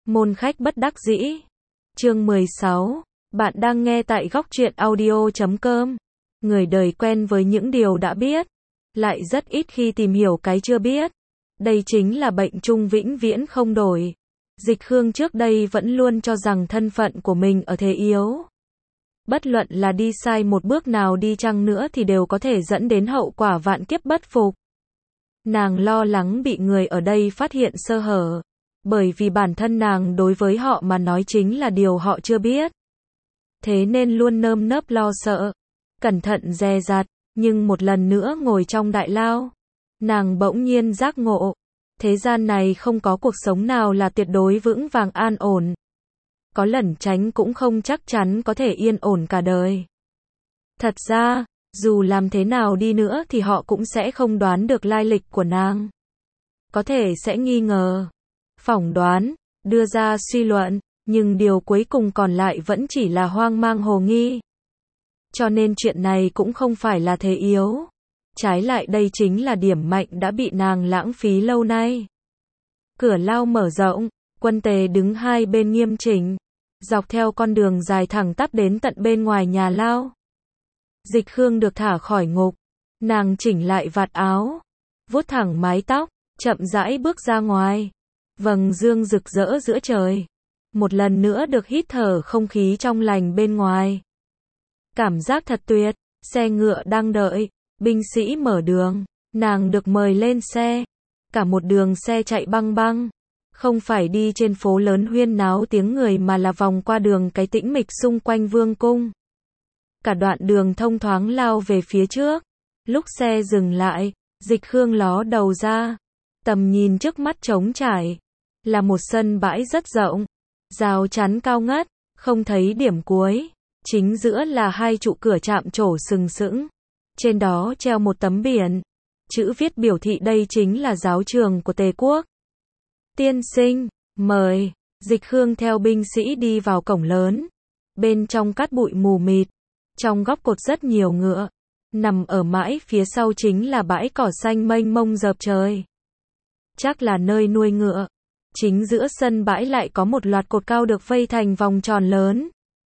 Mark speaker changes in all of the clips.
Speaker 1: Môn khách bất đắc dĩ. Chương 16. Bạn đang nghe tại góc truyện audio.com. Người đời quen với những điều đã biết, lại rất ít khi tìm hiểu cái chưa biết. Đây chính là bệnh chung vĩnh viễn không đổi. Dịch Khương trước đây vẫn luôn cho rằng thân phận của mình ở thế yếu. Bất luận là đi sai một bước nào đi chăng nữa thì đều có thể dẫn đến hậu quả vạn kiếp bất phục. Nàng lo lắng bị người ở đây phát hiện sơ hở, bởi vì bản thân nàng đối với họ mà nói chính là điều họ chưa biết. Thế nên luôn nơm nớp lo sợ, cẩn thận dè dặt, nhưng một lần nữa ngồi trong đại lao, nàng bỗng nhiên giác ngộ, thế gian này không có cuộc sống nào là tuyệt đối vững vàng an ổn. Có lẩn tránh cũng không chắc chắn có thể yên ổn cả đời. Thật ra, dù làm thế nào đi nữa thì họ cũng sẽ không đoán được lai lịch của nàng. Có thể sẽ nghi ngờ, phỏng đoán, đưa ra suy luận, nhưng điều cuối cùng còn lại vẫn chỉ là hoang mang hồ nghi. Cho nên chuyện này cũng không phải là thế yếu. Trái lại đây chính là điểm mạnh đã bị nàng lãng phí lâu nay. Cửa lao mở rộng, quân tề đứng hai bên nghiêm chỉnh, dọc theo con đường dài thẳng tắp đến tận bên ngoài nhà lao. Dịch Khương được thả khỏi ngục, nàng chỉnh lại vạt áo, vuốt thẳng mái tóc, chậm rãi bước ra ngoài. Vầng dương rực rỡ giữa trời, một lần nữa được hít thở không khí trong lành bên ngoài. Cảm giác thật tuyệt. Xe ngựa đang đợi, binh sĩ mở đường, nàng được mời lên xe. Cả một đường xe chạy băng băng, không phải đi trên phố lớn huyên náo tiếng người mà là vòng qua đường cái tĩnh mịch xung quanh vương cung. Cả đoạn đường thông thoáng lao về phía trước. Lúc xe dừng lại, Dịch Khương ló đầu ra, tầm nhìn trước mắt trống trải, là một sân bãi rất rộng, rào chắn cao ngất, không thấy điểm cuối. Chính giữa là hai trụ cửa chạm trổ sừng sững. Trên đó treo một tấm biển, chữ viết biểu thị đây chính là giáo trường của Tề quốc. Tiên sinh, mời. Dịch Khương theo binh sĩ đi vào cổng lớn. Bên trong cát bụi mù mịt, trong góc cột rất nhiều ngựa. Nằm ở mãi phía sau chính là bãi cỏ xanh mênh mông rợp trời. Chắc là nơi nuôi ngựa. Chính giữa sân bãi lại có một loạt cột cao được vây thành vòng tròn lớn.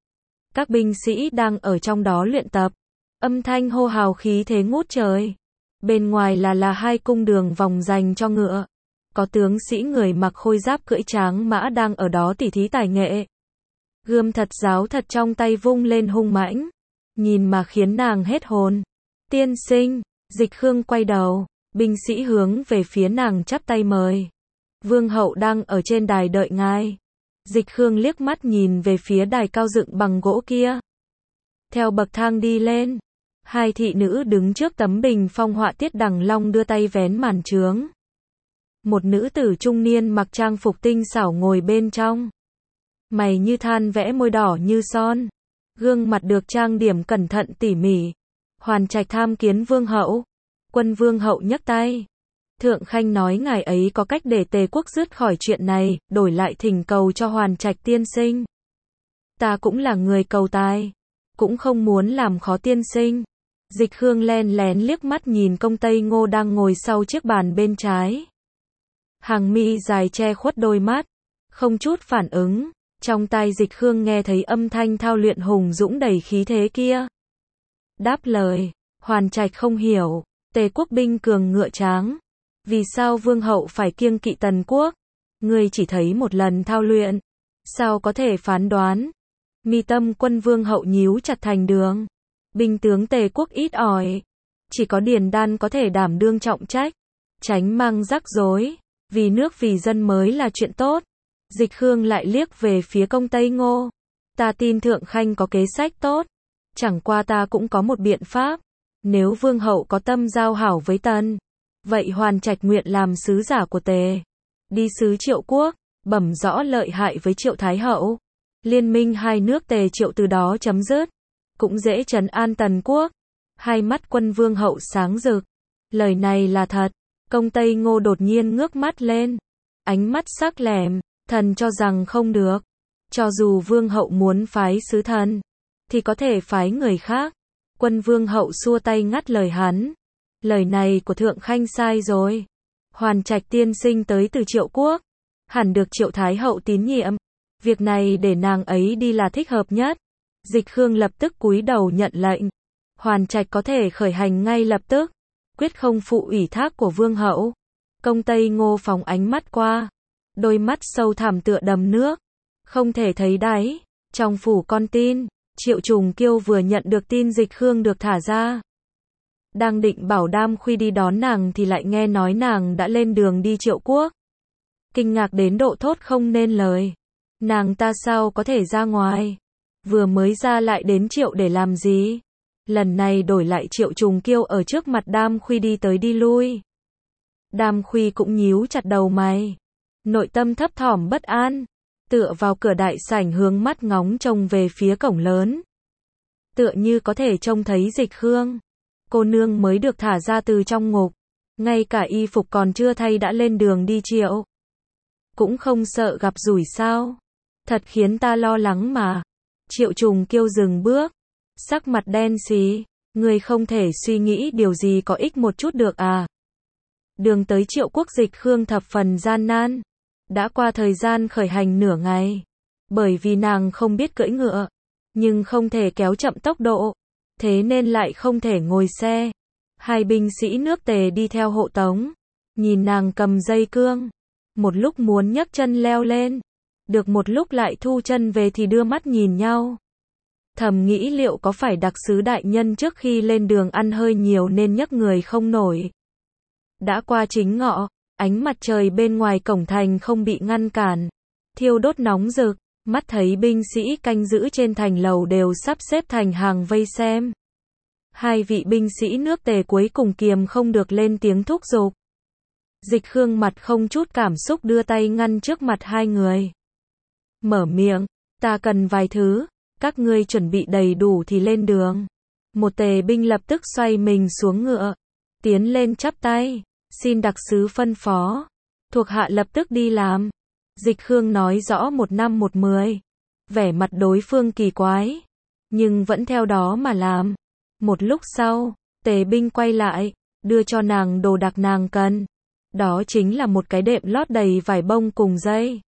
Speaker 1: Các binh sĩ đang ở trong đó luyện tập. Âm thanh hô hào khí thế ngút trời. Bên ngoài là hai cung đường vòng dành cho ngựa. Có tướng sĩ người mặc khôi giáp cưỡi tráng mã đang ở đó tỉ thí tài nghệ. Gươm thật giáo thật trong tay vung lên hung mãnh, nhìn mà khiến nàng hết hồn. Tiên sinh. Dịch Khương quay đầu, binh sĩ hướng về phía nàng chắp tay mời. Vương hậu đang ở trên đài đợi ngài. Dịch Khương liếc mắt nhìn về phía đài cao dựng bằng gỗ kia. Theo bậc thang đi lên, hai thị nữ đứng trước tấm bình phong họa tiết đằng long đưa tay vén màn trướng. Một nữ tử trung niên mặc trang phục tinh xảo ngồi bên trong. Mày như than vẽ, môi đỏ như son, gương mặt được trang điểm cẩn thận tỉ mỉ. Hoàn Trạch tham kiến vương hậu. Quân vương hậu nhấc tay. Thượng khanh nói ngài ấy có cách để Tề quốc dứt khỏi chuyện này, đổi lại thỉnh cầu cho Hoàn Trạch tiên sinh. Ta cũng là người cầu tài, cũng không muốn làm khó tiên sinh. Dịch Khương len lén liếc mắt nhìn công Tây Ngô đang ngồi sau chiếc bàn bên trái. Hàng mi dài che khuất đôi mắt, không chút phản ứng. Trong tai Dịch Khương nghe thấy âm thanh thao luyện hùng dũng đầy khí thế kia. Đáp lời, Hoàn Trạch không hiểu, Tề quốc binh cường ngựa tráng. Vì sao vương hậu phải kiêng kỵ Tần quốc? Ngươi chỉ thấy một lần thao luyện, sao có thể phán đoán? Mi tâm quân vương hậu nhíu chặt thành đường. Binh tướng Tề quốc ít ỏi, chỉ có Điền Đan có thể đảm đương trọng trách, tránh mang rắc rối, vì nước vì dân mới là chuyện tốt. Dịch Khương lại liếc về phía công Tây Ngô. Ta tin thượng khanh có kế sách tốt, chẳng qua ta cũng có một biện pháp. Nếu vương hậu có tâm giao hảo với Tần, vậy Hoàn Trạch nguyện làm sứ giả của Tề, đi sứ Triệu quốc, bẩm rõ lợi hại với Triệu Thái hậu. Liên minh hai nước Tề Triệu từ đó chấm dứt, cũng dễ trấn an Tần quốc. Hai mắt quân vương hậu sáng rực. Lời này là thật. Công Tây Ngô đột nhiên ngước mắt lên, ánh mắt sắc lẻm. Thần cho rằng không được. Cho dù vương hậu muốn phái sứ thần, thì có thể phái người khác. Quân vương hậu xua tay ngắt lời hắn. Lời này của thượng khanh sai rồi. Hoàn Trạch tiên sinh tới từ Triệu quốc, hẳn được Triệu Thái Hậu tín nhiệm. Việc này để nàng ấy đi là thích hợp nhất. Dịch Khương lập tức cúi đầu nhận lệnh. Hoàn Trạch có thể khởi hành ngay lập tức, quyết không phụ ủy thác của Vương Hậu. Công Tây Ngô phóng ánh mắt qua, đôi mắt sâu thẳm tựa đầm nước, không thể thấy đáy. Trong phủ con tin, Triệu Trùng Kiêu vừa nhận được tin Dịch Khương được thả ra. Đang định bảo Đam Khuy đi đón nàng thì lại nghe nói nàng đã lên đường đi Triệu Quốc. Kinh ngạc đến độ thốt không nên lời. Nàng ta sao có thể ra ngoài? Vừa mới ra lại đến Triệu để làm gì? Lần này đổi lại Triệu Trùng Kiêu ở trước mặt Đam Khuy đi tới đi lui. Đam Khuy cũng nhíu chặt đầu mày, nội tâm thấp thỏm bất an, tựa vào cửa đại sảnh hướng mắt ngóng trông về phía cổng lớn. Tựa như có thể trông thấy Dịch Khương, cô nương mới được thả ra từ trong ngục, ngay cả y phục còn chưa thay đã lên đường đi Triệu. Cũng không sợ gặp rủi sao? Thật khiến ta lo lắng mà. Triệu Trùng Kiêu dừng bước, sắc mặt đen xì, người không thể suy nghĩ điều gì có ích một chút được à? Đường tới Triệu Quốc Dịch Khương thập phần gian nan. Đã qua thời gian khởi hành nửa ngày. Bởi vì nàng không biết cưỡi ngựa, nhưng không thể kéo chậm tốc độ, thế nên lại không thể ngồi xe. Hai binh sĩ nước Tề đi theo hộ tống, nhìn nàng cầm dây cương, một lúc muốn nhấc chân leo lên, được một lúc lại thu chân về thì đưa mắt nhìn nhau. Thầm nghĩ liệu có phải đặc sứ đại nhân trước khi lên đường ăn hơi nhiều nên nhấc người không nổi. Đã qua chính ngọ, ánh mặt trời bên ngoài cổng thành không bị ngăn cản, thiêu đốt nóng rực, mắt thấy binh sĩ canh giữ trên thành lầu đều sắp xếp thành hàng vây xem. Hai vị binh sĩ nước Tề cuối cùng kiềm không được lên tiếng thúc giục. Dịch Khương mặt không chút cảm xúc đưa tay ngăn trước mặt hai người. Mở miệng, ta cần vài thứ, các ngươi chuẩn bị đầy đủ thì lên đường. Một Tề binh lập tức xoay mình xuống ngựa, tiến lên chắp tay, xin đặc sứ phân phó. Thuộc hạ lập tức đi làm. Dịch Khương nói rõ 1 năm 1 10. Vẻ mặt đối phương kỳ quái, nhưng vẫn theo đó mà làm. Một lúc sau, Tề binh quay lại, đưa cho nàng đồ đạc nàng cần. Đó chính là một cái đệm lót đầy vải bông cùng dây.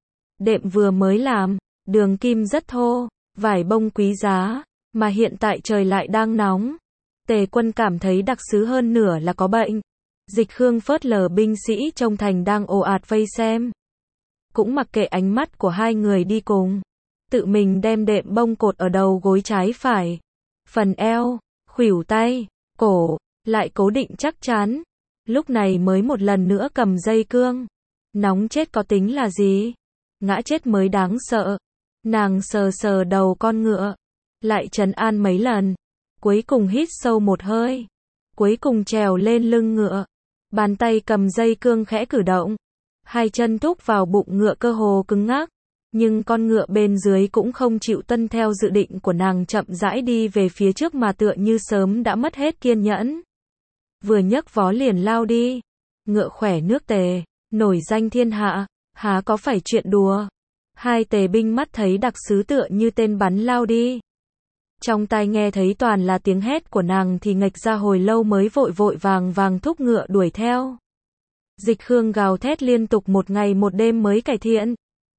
Speaker 1: Đệm vừa mới làm, đường kim rất thô, vải bông quý giá, mà hiện tại trời lại đang nóng. Tề quân cảm thấy đặc sứ hơn nửa là có bệnh. Dịch Khương phớt lờ binh sĩ trong thành đang ồ ạt vây xem. Cũng mặc kệ ánh mắt của hai người đi cùng. Tự mình đem đệm bông cột ở đầu gối trái phải. Phần eo, khuỷu tay, cổ, lại cố định chắc chắn. Lúc này mới một lần nữa cầm dây cương. Nóng chết có tính là gì? Ngã chết mới đáng sợ. Nàng sờ sờ đầu con ngựa, lại trấn an mấy lần. Cuối cùng hít sâu một hơi. Cuối cùng trèo lên lưng ngựa. Bàn tay cầm dây cương khẽ cử động. Hai chân thúc vào bụng ngựa cơ hồ cứng ngắc. Nhưng con ngựa bên dưới cũng không chịu tuân theo dự định của nàng, chậm rãi đi về phía trước mà tựa như sớm đã mất hết kiên nhẫn. Vừa nhấc vó liền lao đi. Ngựa khỏe nước Tề, nổi danh thiên hạ, há có phải chuyện đùa. Hai Tề binh mắt thấy đặc sứ tựa như tên bắn lao đi. Trong tai nghe thấy toàn là tiếng hét của nàng thì ngạch ra hồi lâu mới vội vội vàng vàng thúc ngựa đuổi theo. Dịch Khương gào thét liên tục 1 ngày 1 đêm mới cải thiện.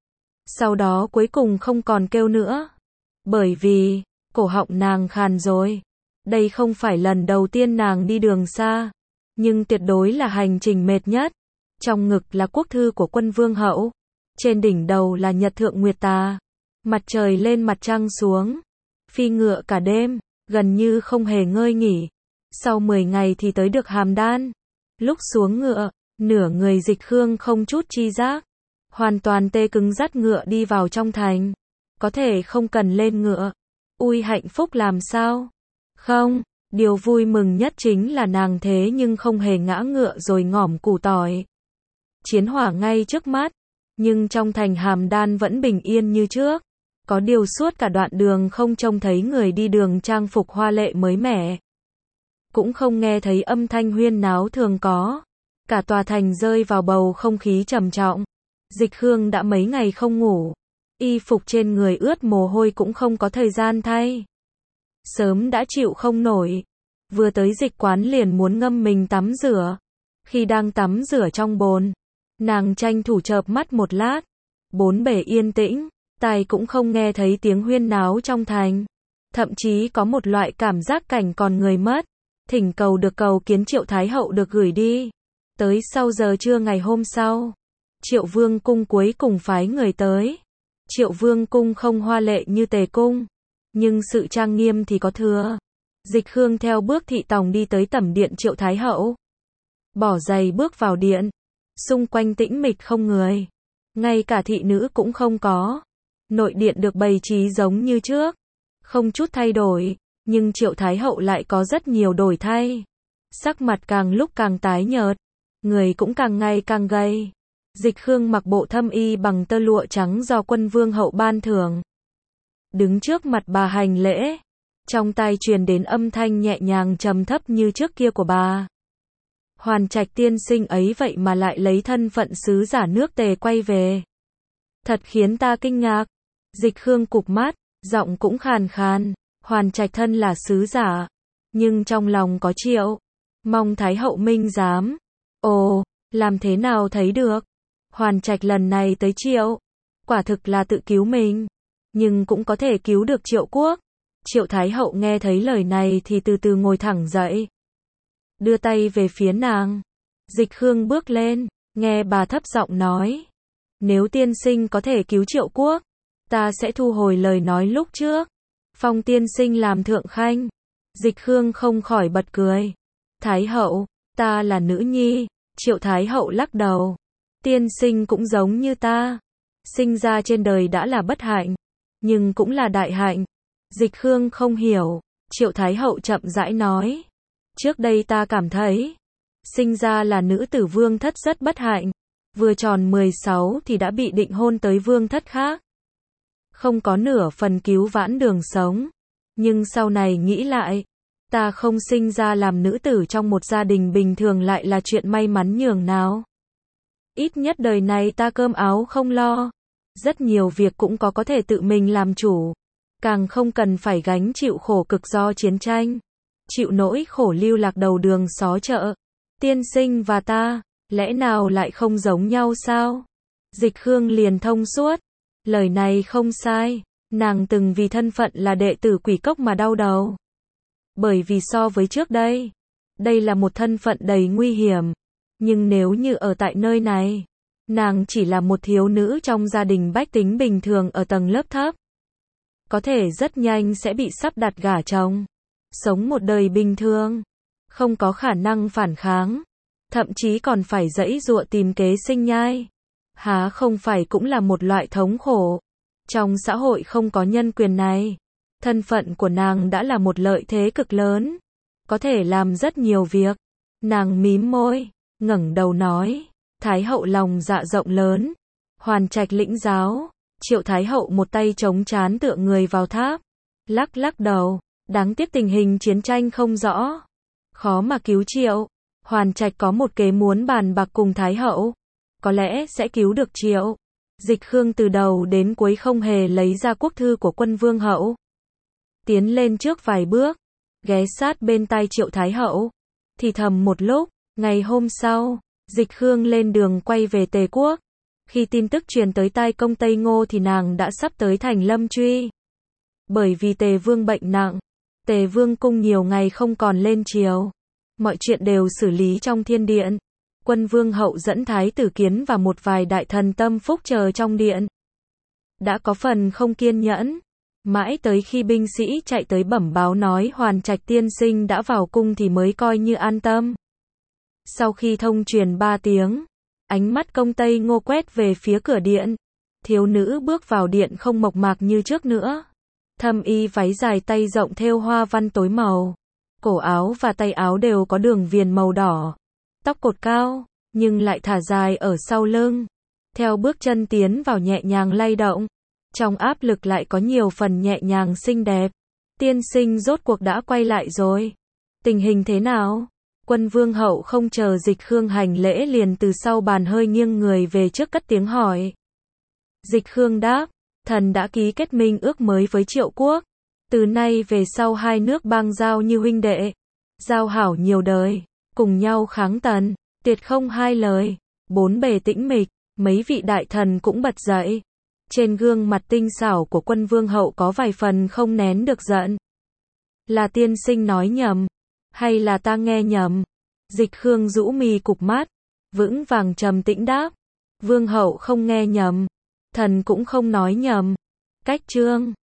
Speaker 1: Sau đó cuối cùng không còn kêu nữa. Bởi vì, cổ họng nàng khàn rồi. Đây không phải lần đầu tiên nàng đi đường xa, nhưng tuyệt đối là hành trình mệt nhất. Trong ngực là quốc thư của quân Vương Hậu. Trên đỉnh đầu là nhật thượng nguyệt tà. Mặt trời lên mặt trăng xuống. Phi ngựa cả đêm, gần như không hề ngơi nghỉ. Sau 10 ngày thì tới được Hàm Đan. Lúc xuống ngựa, nửa người Dịch Khương không chút chi giác. Hoàn toàn tê cứng dắt ngựa đi vào trong thành. Có thể không cần lên ngựa. Ui hạnh phúc làm sao? Không, điều vui mừng nhất chính là nàng thế nhưng không hề ngã ngựa rồi ngỏm củ tỏi. Chiến hỏa ngay trước mắt, nhưng trong thành Hàm Đan vẫn bình yên như trước. Có điều suốt cả đoạn đường không trông thấy người đi đường trang phục hoa lệ mới mẻ. Cũng không nghe thấy âm thanh huyên náo thường có. Cả tòa thành rơi vào bầu không khí trầm trọng. Dịch Khương đã mấy ngày không ngủ. Y phục trên người ướt mồ hôi cũng không có thời gian thay. Sớm đã chịu không nổi. Vừa tới dịch quán liền muốn ngâm mình tắm rửa. Khi đang tắm rửa trong bồn, Nàng tranh thủ chợp mắt một lát, bốn bề yên tĩnh, tai cũng không nghe thấy tiếng huyên náo trong thành. Thậm chí có một loại cảm giác cảnh còn người mất. Thỉnh cầu được cầu kiến Triệu Thái Hậu được gửi đi. Tới sau giờ trưa ngày hôm sau, Triệu Vương cung cuối cùng phái người tới. Triệu Vương cung không hoa lệ như Tề cung, nhưng sự trang nghiêm thì có thừa. Dịch Khương theo bước thị tòng đi tới tẩm điện Triệu Thái Hậu. Bỏ giày bước vào điện, xung quanh tĩnh mịch không người. Ngay cả thị nữ cũng không có. Nội điện được bày trí giống như trước, không chút thay đổi, nhưng Triệu Thái Hậu lại có rất nhiều đổi thay. Sắc mặt càng lúc càng tái nhợt, người cũng càng ngày càng gầy. Dịch Khương mặc bộ thâm y bằng tơ lụa trắng do Quân Vương hậu ban thưởng. Đứng trước mặt bà hành lễ, trong tai truyền đến âm thanh nhẹ nhàng trầm thấp như trước kia của bà. Hoàn Trạch tiên sinh ấy vậy mà lại lấy thân phận sứ giả nước Tề quay về. Thật khiến ta kinh ngạc. Dịch Khương cụp mắt, giọng cũng khàn khàn. Hoàn Trạch thân là sứ giả, nhưng trong lòng có Triệu. Mong Thái Hậu minh giám. Ồ, làm thế nào thấy được? Hoàn Trạch lần này tới Triệu, quả thực là tự cứu mình, nhưng cũng có thể cứu được Triệu quốc. Triệu Thái Hậu nghe thấy lời này thì từ từ ngồi thẳng dậy, đưa tay về phía nàng. Dịch Khương bước lên, nghe bà thấp giọng nói, nếu tiên sinh có thể cứu Triệu quốc, ta sẽ thu hồi lời nói lúc trước, phong tiên sinh làm thượng khanh. Dịch Khương không khỏi bật cười. Thái Hậu, ta là nữ nhi. Triệu Thái Hậu lắc đầu. Tiên sinh cũng giống như ta, sinh ra trên đời đã là bất hạnh, nhưng cũng là đại hạnh. Dịch Khương không hiểu. Triệu Thái Hậu chậm rãi nói, trước đây ta cảm thấy sinh ra là nữ tử vương thất rất bất hạnh, vừa tròn 16 thì đã bị định hôn tới vương thất khác, không có nửa phần cứu vãn đường sống. Nhưng sau này nghĩ lại, ta không sinh ra làm nữ tử trong một gia đình bình thường lại là chuyện may mắn nhường nào. Ít nhất đời này ta cơm áo không lo, rất nhiều việc cũng có thể tự mình làm chủ, càng không cần phải gánh chịu khổ cực do chiến tranh, chịu nỗi khổ lưu lạc đầu đường xó chợ. Tiên sinh và ta, lẽ nào lại không giống nhau sao? Dịch Khương liền thông suốt, lời này không sai, nàng từng vì thân phận là đệ tử Quỷ Cốc mà đau đầu. Bởi vì so với trước đây, đây là một thân phận đầy nguy hiểm. Nhưng nếu như ở tại nơi này, nàng chỉ là một thiếu nữ trong gia đình bách tính bình thường ở tầng lớp thấp, có thể rất nhanh sẽ bị sắp đặt gả chồng, sống một đời bình thường, không có khả năng phản kháng, thậm chí còn phải giãy giụa tìm kế sinh nhai. Há không phải cũng là một loại thống khổ? Trong xã hội không có nhân quyền này, thân phận của nàng đã là một lợi thế cực lớn, có thể làm rất nhiều việc. Nàng mím môi, ngẩng đầu nói, Thái Hậu lòng dạ rộng lớn, Hoàn Trạch lĩnh giáo. Triệu Thái Hậu một tay chống trán tựa người vào tháp, lắc lắc đầu, đáng tiếc tình hình chiến tranh không rõ, khó mà cứu Triệu. Hoàn Trạch có một kế muốn bàn bạc cùng Thái Hậu, có lẽ sẽ cứu được Triệu. Dịch Khương từ đầu đến cuối không hề lấy ra quốc thư của Quân Vương hậu, tiến lên trước vài bước, ghé sát bên tai Triệu Thái Hậu, thì thầm một lúc. Ngày hôm sau, Dịch Khương lên đường quay về Tề quốc. Khi tin tức truyền tới tai công Tây Ngô thì nàng đã sắp tới thành Lâm Truy. Bởi vì Tề Vương bệnh nặng, Tề Vương cung nhiều ngày không còn lên triều, mọi chuyện đều xử lý trong thiên điện. Quân Vương hậu dẫn Thái tử Kiến và một vài đại thần tâm phúc chờ trong điện. Đã có phần không kiên nhẫn, mãi tới khi binh sĩ chạy tới bẩm báo nói Hoàn Trạch tiên sinh đã vào cung thì mới coi như an tâm. Sau khi thông truyền 3 tiếng, ánh mắt công Tây Ngô quét về phía cửa điện. Thiếu nữ bước vào điện không mộc mạc như trước nữa. Thâm y váy dài tay rộng thêu hoa văn tối màu. Cổ áo và tay áo đều có đường viền màu đỏ. Tóc cột cao, nhưng lại thả dài ở sau lưng. Theo bước chân tiến vào nhẹ nhàng lay động. Trong áp lực lại có nhiều phần nhẹ nhàng xinh đẹp. Tiên sinh rốt cuộc đã quay lại rồi. Tình hình thế nào? Quân Vương hậu không chờ Dịch Khương hành lễ liền từ sau bàn hơi nghiêng người về trước cất tiếng hỏi. Dịch Khương đáp, thần đã ký kết minh ước mới với Triệu quốc. Từ nay về sau hai nước bang giao như huynh đệ, giao hảo nhiều đời, cùng nhau kháng tần, tuyệt không hai lời. Bốn bề tĩnh mịch, mấy vị đại thần cũng bật dậy. Trên gương mặt tinh xảo của Quân Vương hậu có vài phần không nén được giận. Là tiên sinh nói nhầm, hay là ta nghe nhầm? Dịch Khương rũ mi cụp mắt, vững vàng trầm tĩnh đáp. Vương hậu không nghe nhầm, thần cũng không nói nhầm. Cách chương